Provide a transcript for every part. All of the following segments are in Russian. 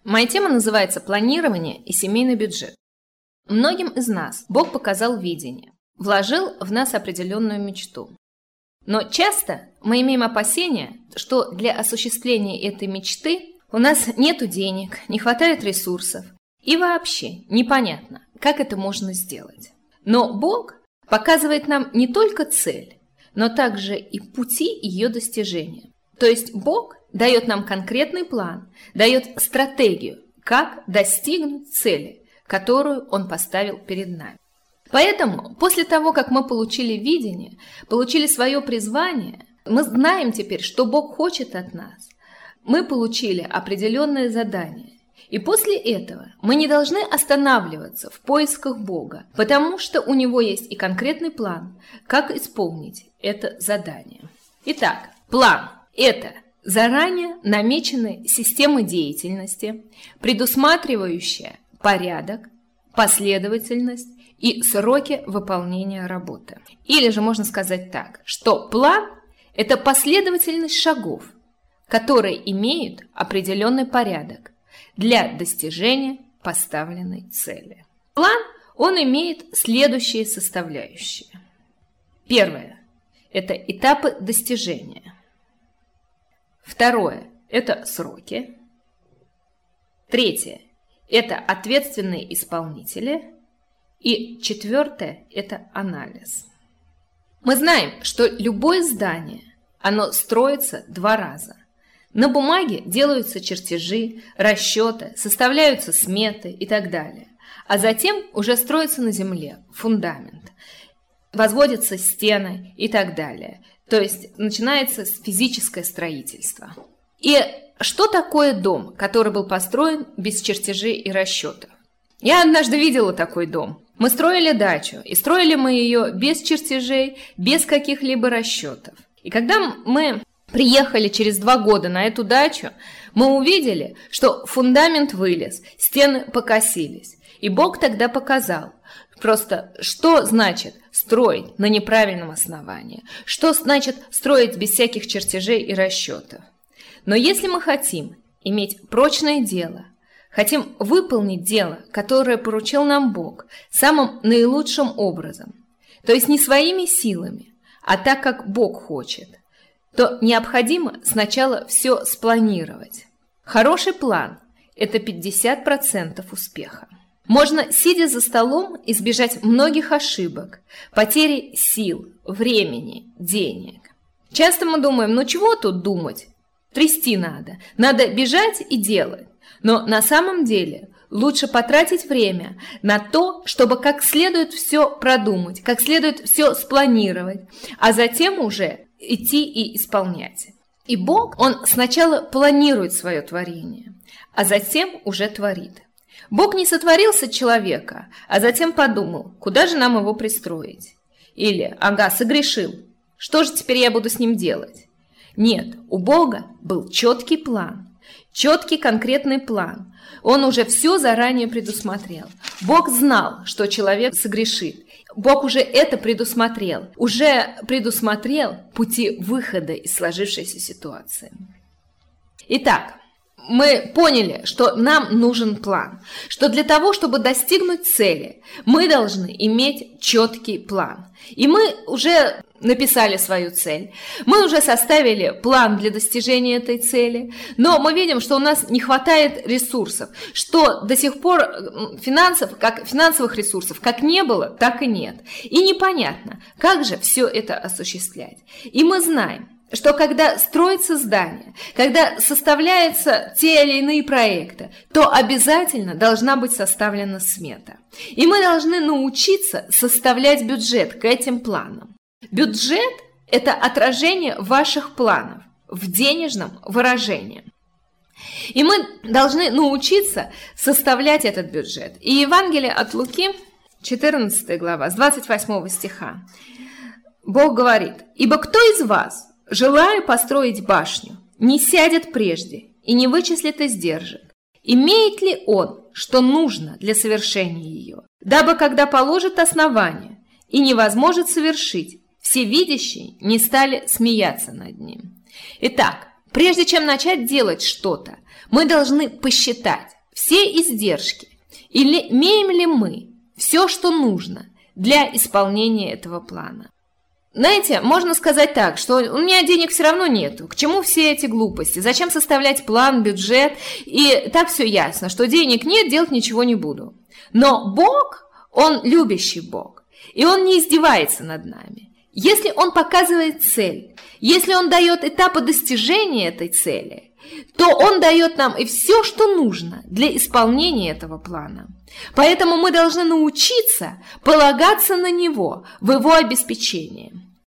Моя тема называется «Планирование и семейный бюджет». Многим из нас Бог показал видение, вложил в нас определенную мечту. Но часто мы имеем опасения, что для осуществления этой мечты у нас нет денег, не хватает ресурсов и вообще непонятно, как это можно сделать. Но Бог показывает нам не только цель, но также и пути ее достижения. То есть Бог дает нам конкретный план, дает стратегию, как достигнуть цели, которую Он поставил перед нами. Поэтому после того, как мы получили видение, получили свое призвание, мы знаем теперь, что Бог хочет от нас. Мы получили определенное задание. И после этого мы не должны останавливаться в поисках Бога, потому что у Него есть и конкретный план, как исполнить это задание. Итак, план – это заранее намеченная система деятельности, предусматривающая порядок, последовательность и сроки выполнения работы. Или же можно сказать так, что план – это последовательность шагов, которые имеют определенный порядок для достижения поставленной цели. План, он имеет следующие составляющие. Первое – это этапы достижения. Второе – это сроки. Третье – это ответственные исполнители. И четвертое – это анализ. Мы знаем, что любое здание, оно строится два раза. На бумаге делаются чертежи, расчеты, составляются сметы и так далее. А затем уже строится на земле фундамент, возводятся стены и так далее. То есть начинается физическое строительство. И что такое дом, который был построен без чертежей и расчетов? Я однажды видела такой дом. Мы строили дачу, и строили мы ее без чертежей, без каких-либо расчетов. И когда мы приехали через 2 года на эту дачу, мы увидели, что фундамент вылез, стены покосились. И Бог тогда показал, просто что значит строить на неправильном основании, что значит строить без всяких чертежей и расчетов. Но если мы хотим иметь прочное дело, хотим выполнить дело, которое поручил нам Бог, самым наилучшим образом, то есть не своими силами, а так, как Бог хочет, то необходимо сначала все спланировать. Хороший план – это 50% успеха. Можно, сидя за столом, избежать многих ошибок, потери сил, времени, денег. Часто мы думаем, ну чего тут думать? Трясти надо бежать и делать. Но на самом деле лучше потратить время на то, чтобы как следует все продумать, как следует все спланировать, а затем уже идти и исполнять. И Бог, Он сначала планирует свое творение, а затем уже творит. Бог не сотворился человека, а затем подумал, куда же нам его пристроить. Или, согрешил, что же теперь я буду с ним делать? Нет, у Бога был четкий план, четкий конкретный план. Он уже все заранее предусмотрел. Бог знал, что человек согрешит. Бог уже это предусмотрел. Уже предусмотрел пути выхода из сложившейся ситуации. Итак, мы поняли, что нам нужен план, что для того, чтобы достигнуть цели, мы должны иметь четкий план. И мы уже написали свою цель, мы уже составили план для достижения этой цели, но мы видим, что у нас не хватает ресурсов, что до сих пор финансовых ресурсов как не было, так и нет. И непонятно, как же все это осуществлять. И мы знаем, что когда строится здание, когда составляются те или иные проекты, то обязательно должна быть составлена смета. И мы должны научиться составлять бюджет к этим планам. Бюджет – это отражение ваших планов в денежном выражении. И мы должны научиться составлять этот бюджет. И Евангелие от Луки, 14 глава, с 28 стиха, Бог говорит: «Ибо кто из вас, желая построить башню, не сядет прежде и не вычислит издержек? Имеет ли он, что нужно для совершения ее, дабы, когда положит основание и не возможет совершить, всевидящие не стали смеяться над ним?» Итак, прежде чем начать делать что-то, мы должны посчитать, все издержки, или имеем ли мы все, что нужно для исполнения этого плана. Знаете, можно сказать так, что у меня денег все равно нету, к чему все эти глупости, зачем составлять план, бюджет, и так все ясно, что денег нет, делать ничего не буду. Но Бог, Он любящий Бог, и Он не издевается над нами. Если Он показывает цель, если Он дает этапы достижения этой цели, то Он дает нам и все, что нужно для исполнения этого плана. Поэтому мы должны научиться полагаться на Него в Его обеспечении.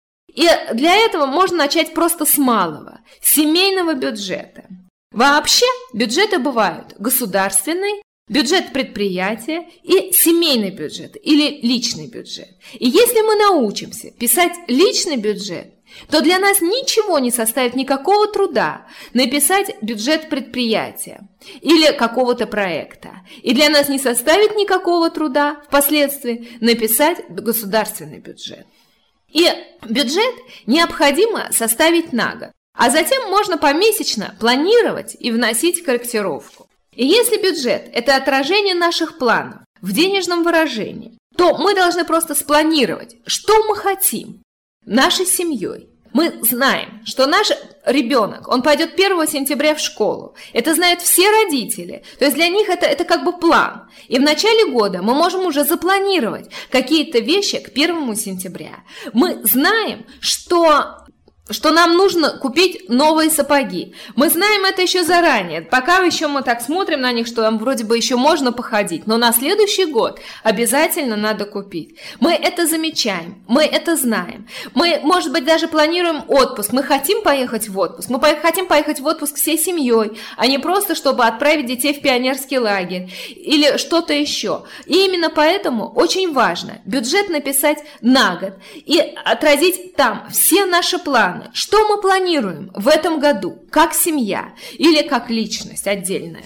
И для этого можно начать просто с малого, семейного бюджета. Вообще бюджеты бывают государственный, бюджет предприятия и семейный бюджет или личный бюджет. И если мы научимся писать личный бюджет, то для нас ничего не составит никакого труда написать бюджет предприятия или какого-то проекта. И для нас не составит никакого труда впоследствии написать государственный бюджет. И бюджет необходимо составить на год, а затем можно помесячно планировать и вносить корректировку. И если бюджет – это отражение наших планов в денежном выражении, то мы должны просто спланировать, что мы хотим нашей семьей. Мы знаем, что наш ребенок, он пойдет 1 сентября в школу. Это знают все родители. То есть для них это как бы план. И в начале года мы можем уже запланировать какие-то вещи к 1 сентября. Мы знаем, что нам нужно купить новые сапоги. Мы знаем это еще заранее. Пока еще мы так смотрим на них, что там вроде бы еще можно походить. Но на следующий год обязательно надо купить. Мы это замечаем, мы это знаем. Мы, может быть, даже планируем отпуск. Мы хотим поехать в отпуск. Мы хотим поехать в отпуск всей семьей, а не просто, чтобы отправить детей в пионерский лагерь или что-то еще. И именно поэтому очень важно бюджет написать на год и отразить там все наши планы. Что мы планируем в этом году, как семья или как личность отдельная?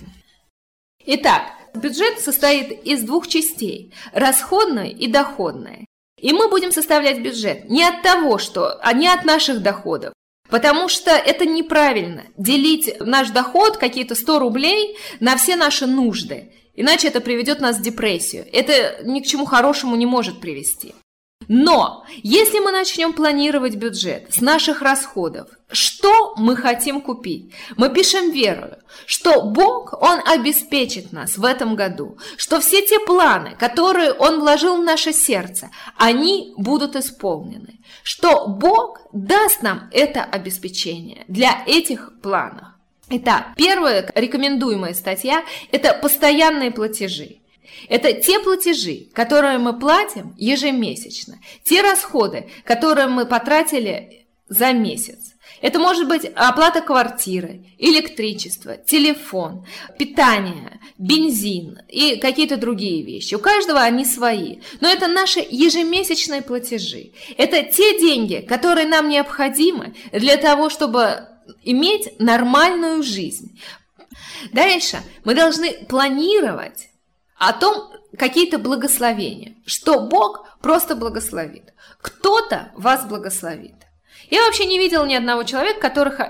Итак, бюджет состоит из 2 частей – расходной и доходной. И мы будем составлять бюджет не от наших доходов, потому что это неправильно – делить наш доход, какие-то 100 рублей, на все наши нужды. Иначе это приведет нас в депрессию. Это ни к чему хорошему не может привести. Но если мы начнем планировать бюджет с наших расходов, что мы хотим купить? Мы пишем верою, что Бог, Он обеспечит нас в этом году, что все те планы, которые Он вложил в наше сердце, они будут исполнены, что Бог даст нам это обеспечение для этих планов. Итак, первая рекомендуемая статья – это постоянные платежи. Это те платежи, которые мы платим ежемесячно, те расходы, которые мы потратили за месяц. Это может быть оплата квартиры, электричество, телефон, питание, бензин и какие-то другие вещи. У каждого они свои, но это наши ежемесячные платежи. Это те деньги, которые нам необходимы для того, чтобы иметь нормальную жизнь. Дальше мы должны планировать о том, какие-то благословения, что Бог просто благословит. Кто-то вас благословит. Я вообще не видела ни одного человека,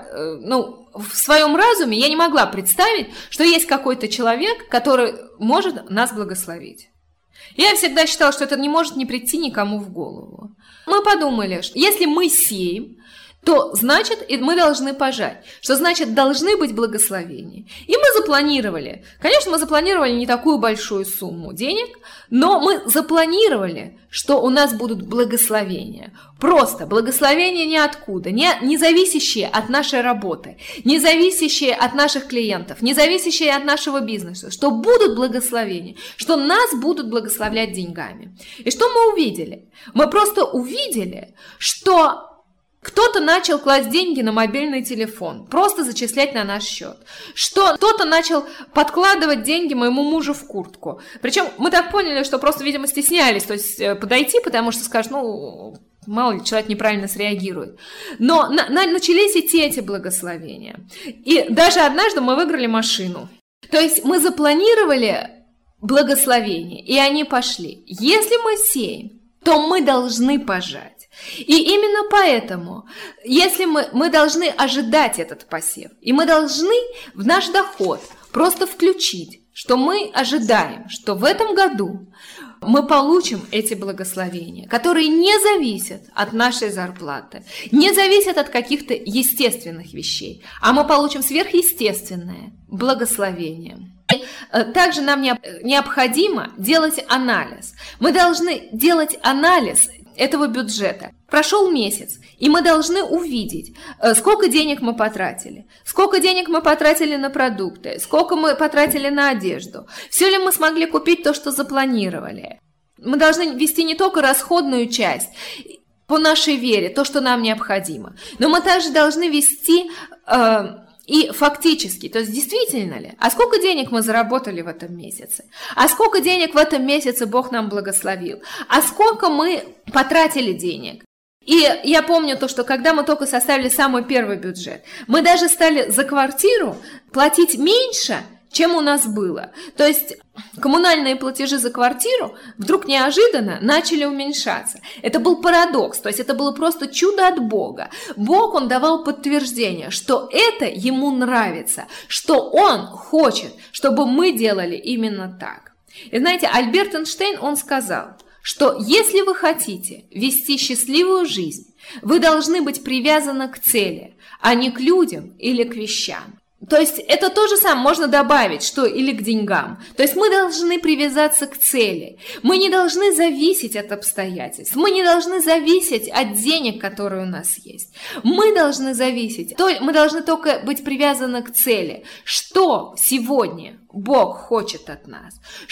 в своем разуме я не могла представить, что есть какой-то человек, который может нас благословить. Я всегда считала, что это не может не прийти никому в голову. Мы подумали, что если мы сеем, то значит, и мы должны пожать. Что значит, должны быть благословения. И мы запланировали. Конечно, мы запланировали не такую большую сумму денег, но мы запланировали, что у нас будут благословения. Просто благословения ниоткуда, не зависящие от нашей работы, не зависящие от наших клиентов, не зависящие от нашего бизнеса, что будут благословения, что нас будут благословлять деньгами. И что мы увидели? Мы просто увидели, что кто-то начал класть деньги на мобильный телефон, просто зачислять на наш счет. Что кто-то начал подкладывать деньги моему мужу в куртку. Причем мы так поняли, что просто, видимо, стеснялись, то есть подойти, потому что скажут, мало ли, человек неправильно среагирует. Но начались и эти благословения. И даже однажды мы выиграли машину. То есть мы запланировали благословения, и они пошли. Если мы сеем, то мы должны пожать. И именно поэтому, если мы должны ожидать этот посев, и мы должны в наш доход просто включить что мы ожидаем, что в этом году мы получим эти благословения, которые не зависят от нашей зарплаты, не зависят от каких-то естественных вещей, а мы получим сверхъестественное благословение. Также нам необходимо делать анализ. Мы должны делать анализ этого бюджета. Прошел месяц, и мы должны увидеть, сколько денег мы потратили на продукты, сколько мы потратили на одежду, все ли мы смогли купить то, что запланировали. Мы должны вести не только расходную часть по нашей вере, то, что нам необходимо, но мы также должны вести и фактически, то есть действительно ли, а сколько денег мы заработали в этом месяце, а сколько денег в этом месяце Бог нам благословил, а сколько мы потратили денег. И я помню то, что когда мы только составили самый первый бюджет, мы даже стали за квартиру платить меньше, чем у нас было. То есть коммунальные платежи за квартиру вдруг неожиданно начали уменьшаться. Это был парадокс, то есть это было просто чудо от Бога. Бог, Он давал подтверждение, что это Ему нравится, что Он хочет, чтобы мы делали именно так. И знаете, Альберт Эйнштейн, он сказал, что если вы хотите вести счастливую жизнь, вы должны быть привязаны к цели, а не к людям или к вещам. То есть это то же самое можно добавить, что или к деньгам. То есть мы должны привязаться к цели. Мы не должны зависеть от обстоятельств. Мы не должны зависеть от денег, которые у нас есть. Мы должны только быть привязаны к цели. Что сегодня Бог хочет от нас?